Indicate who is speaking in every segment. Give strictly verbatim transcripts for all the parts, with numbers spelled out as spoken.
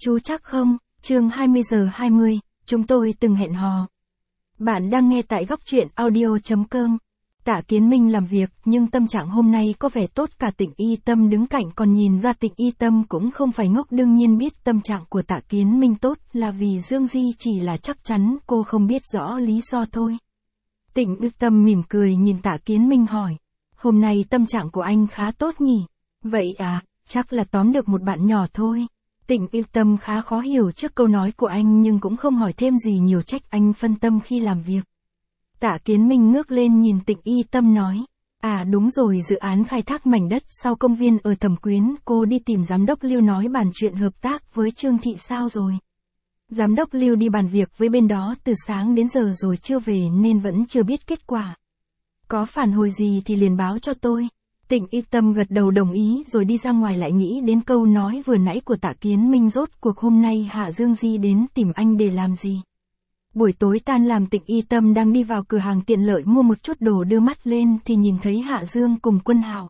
Speaker 1: Chú chắc không, chương hai mươi giờ hai mươi, chúng tôi từng hẹn hò. Bạn đang nghe tại góc truyện audio chấm com. Tạ Kiến Minh làm việc, nhưng tâm trạng hôm nay có vẻ tốt cả Tịnh Y Tâm đứng cạnh còn nhìn ra Tịnh Y Tâm cũng không phải ngốc, đương nhiên biết tâm trạng của Tạ Kiến Minh tốt là vì Dương Di, chỉ là chắc chắn cô không biết rõ lý do thôi. Tịnh Y Tâm mỉm cười nhìn Tạ Kiến Minh hỏi, hôm nay tâm trạng của anh khá tốt nhỉ? Vậy à, chắc là tóm được một bạn nhỏ thôi. Tịnh Y Tâm khá khó hiểu trước câu nói của anh nhưng cũng không hỏi thêm gì nhiều, trách anh phân tâm khi làm việc. Tạ Kiến Minh ngước lên nhìn Tịnh Y Tâm nói, à đúng rồi, dự án khai thác mảnh đất sau công viên ở Thẩm Quyến, cô đi tìm giám đốc Lưu nói bàn chuyện hợp tác với Trương Thị sao rồi? Giám đốc Lưu đi bàn việc với bên đó từ sáng đến giờ rồi chưa về nên vẫn chưa biết kết quả. Có phản hồi gì thì liền báo cho tôi. Tịnh Y Tâm gật đầu đồng ý rồi đi ra ngoài, lại nghĩ đến câu nói vừa nãy của Tạ Kiến Minh, rốt cuộc hôm nay Hạ Dương Di đến tìm anh để làm gì. Buổi tối tan làm, Tịnh Y Tâm đang đi vào cửa hàng tiện lợi mua một chút đồ, đưa mắt lên thì nhìn thấy Hạ Dương cùng Quân Hạo.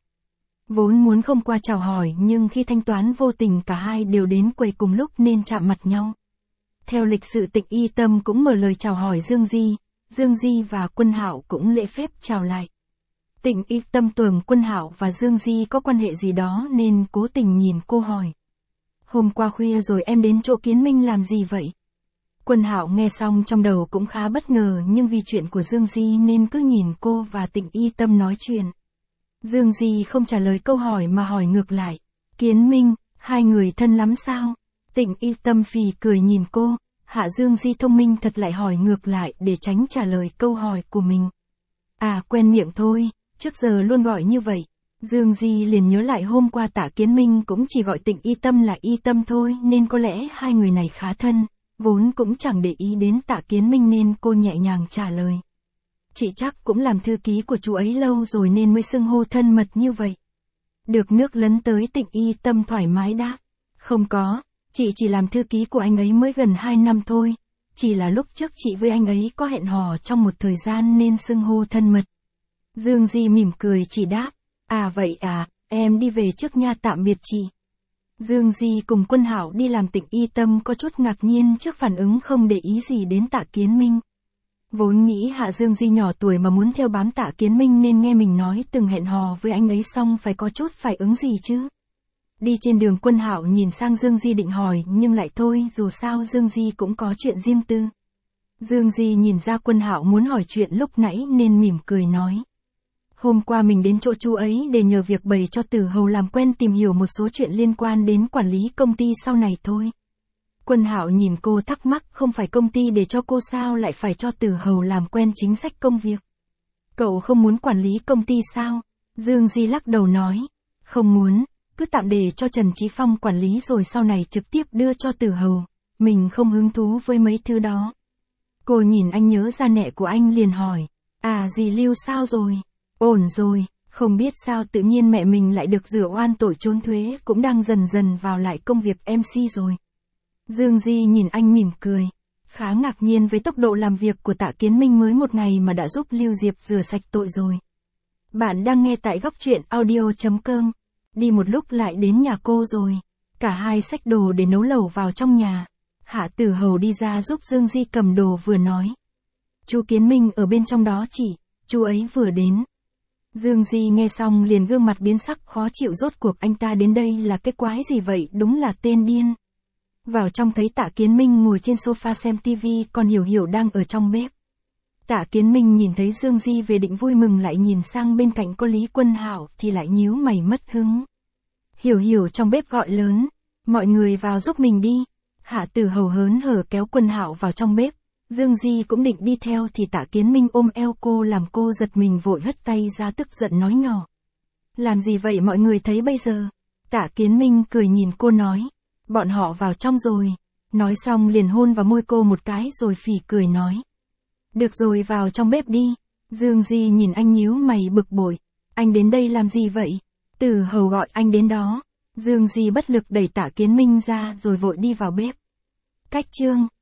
Speaker 1: Vốn muốn không qua chào hỏi nhưng khi thanh toán vô tình cả hai đều đến quầy cùng lúc nên chạm mặt nhau. Theo lịch sự, Tịnh Y Tâm cũng mở lời chào hỏi Dương Di, Dương Di và Quân Hạo cũng lễ phép chào lại. Tịnh Y Tâm tưởng Quân Hạo và Dương Di có quan hệ gì đó nên cố tình nhìn cô hỏi. Hôm qua khuya rồi em đến chỗ Kiến Minh làm gì vậy? Quân Hạo nghe xong trong đầu cũng khá bất ngờ, nhưng vì chuyện của Dương Di nên cứ nhìn cô và Tịnh Y Tâm nói chuyện. Dương Di không trả lời câu hỏi mà hỏi ngược lại. Kiến Minh, hai người thân lắm sao? Tịnh Y Tâm phì cười nhìn cô, Hạ Dương Di thông minh thật lại hỏi ngược lại để tránh trả lời câu hỏi của mình. À, quen miệng thôi. Trước giờ luôn gọi như vậy. Dương Di liền nhớ lại hôm qua Tạ Kiến Minh cũng chỉ gọi Tịnh Y Tâm là Y Tâm thôi, nên có lẽ hai người này khá thân, vốn cũng chẳng để ý đến Tạ Kiến Minh nên cô nhẹ nhàng trả lời. Chị chắc cũng làm thư ký của chú ấy lâu rồi nên mới xưng hô thân mật như vậy. Được nước lấn tới, Tịnh Y Tâm thoải mái đáp. Không có, chị chỉ làm thư ký của anh ấy mới gần hai năm thôi, chỉ là lúc trước chị với anh ấy có hẹn hò trong một thời gian nên xưng hô thân mật. Dương Di mỉm cười chỉ đáp, à vậy à, em đi về trước nha, tạm biệt chị. Dương Di cùng Quân Hạo đi làm. Tịnh Y Tâm có chút ngạc nhiên trước phản ứng không để ý gì đến Tạ Kiến Minh. Vốn nghĩ Hạ Dương Di nhỏ tuổi mà muốn theo bám Tạ Kiến Minh nên nghe mình nói từng hẹn hò với anh ấy xong phải có chút phản ứng gì chứ. Đi trên đường, Quân Hạo nhìn sang Dương Di định hỏi nhưng lại thôi, dù sao Dương Di cũng có chuyện riêng tư. Dương Di nhìn ra Quân Hạo muốn hỏi chuyện lúc nãy nên mỉm cười nói. Hôm qua mình đến chỗ chú ấy để nhờ việc bày cho Tử Hầu làm quen, tìm hiểu một số chuyện liên quan đến quản lý công ty sau này thôi. Quân Hạo nhìn cô thắc mắc, không phải công ty để cho cô sao lại phải cho Tử Hầu làm quen chính sách công việc? Cậu không muốn quản lý công ty sao? Dương Di lắc đầu nói, không muốn, cứ tạm để cho Trần Chí Phong quản lý rồi sau này trực tiếp đưa cho Tử Hầu, mình không hứng thú với mấy thứ đó. Cô nhìn anh nhớ ra mẹ của anh liền hỏi, à dì Lưu sao rồi? Ổn rồi, không biết sao tự nhiên mẹ mình lại được rửa oan tội trốn thuế, cũng đang dần dần vào lại công việc em xê rồi. Dương Di nhìn anh mỉm cười, khá ngạc nhiên với tốc độ làm việc của Tạ Kiến Minh, mới một ngày mà đã giúp Lưu Diệp rửa sạch tội rồi. Bạn đang nghe tại góc truyện audio chấm com. Đi một lúc lại đến nhà cô rồi. Cả hai xách đồ để nấu lẩu vào trong nhà. Hạ Tử Hầu đi ra giúp Dương Di cầm đồ vừa nói. Chú Kiến Minh ở bên trong đó chị, chú ấy vừa đến. Dương Di nghe xong liền gương mặt biến sắc khó chịu, rốt cuộc anh ta đến đây là cái quái gì vậy, đúng là tên điên. Vào trong thấy Tạ Kiến Minh ngồi trên sofa xem tivi, còn Hiểu Hiểu đang ở trong bếp. Tạ Kiến Minh nhìn thấy Dương Di về định vui mừng, lại nhìn sang bên cạnh có Lý Quân Hạo thì lại nhíu mày mất hứng. Hiểu Hiểu trong bếp gọi lớn, mọi người vào giúp mình đi. Hạ Tử Hầu hớn hở kéo Quân Hạo vào trong bếp. Dương Di cũng định đi theo thì Tạ Kiến Minh ôm eo cô làm cô giật mình, vội hất tay ra tức giận nói nhỏ. Làm gì vậy mọi người thấy bây giờ? Tạ Kiến Minh cười nhìn cô nói. Bọn họ vào trong rồi. Nói xong liền hôn vào môi cô một cái rồi phì cười nói. Được rồi, vào trong bếp đi. Dương Di nhìn anh nhíu mày bực bội. Anh đến đây làm gì vậy? Tử Hầu gọi anh đến đó. Dương Di bất lực đẩy Tạ Kiến Minh ra rồi vội đi vào bếp. Cách chương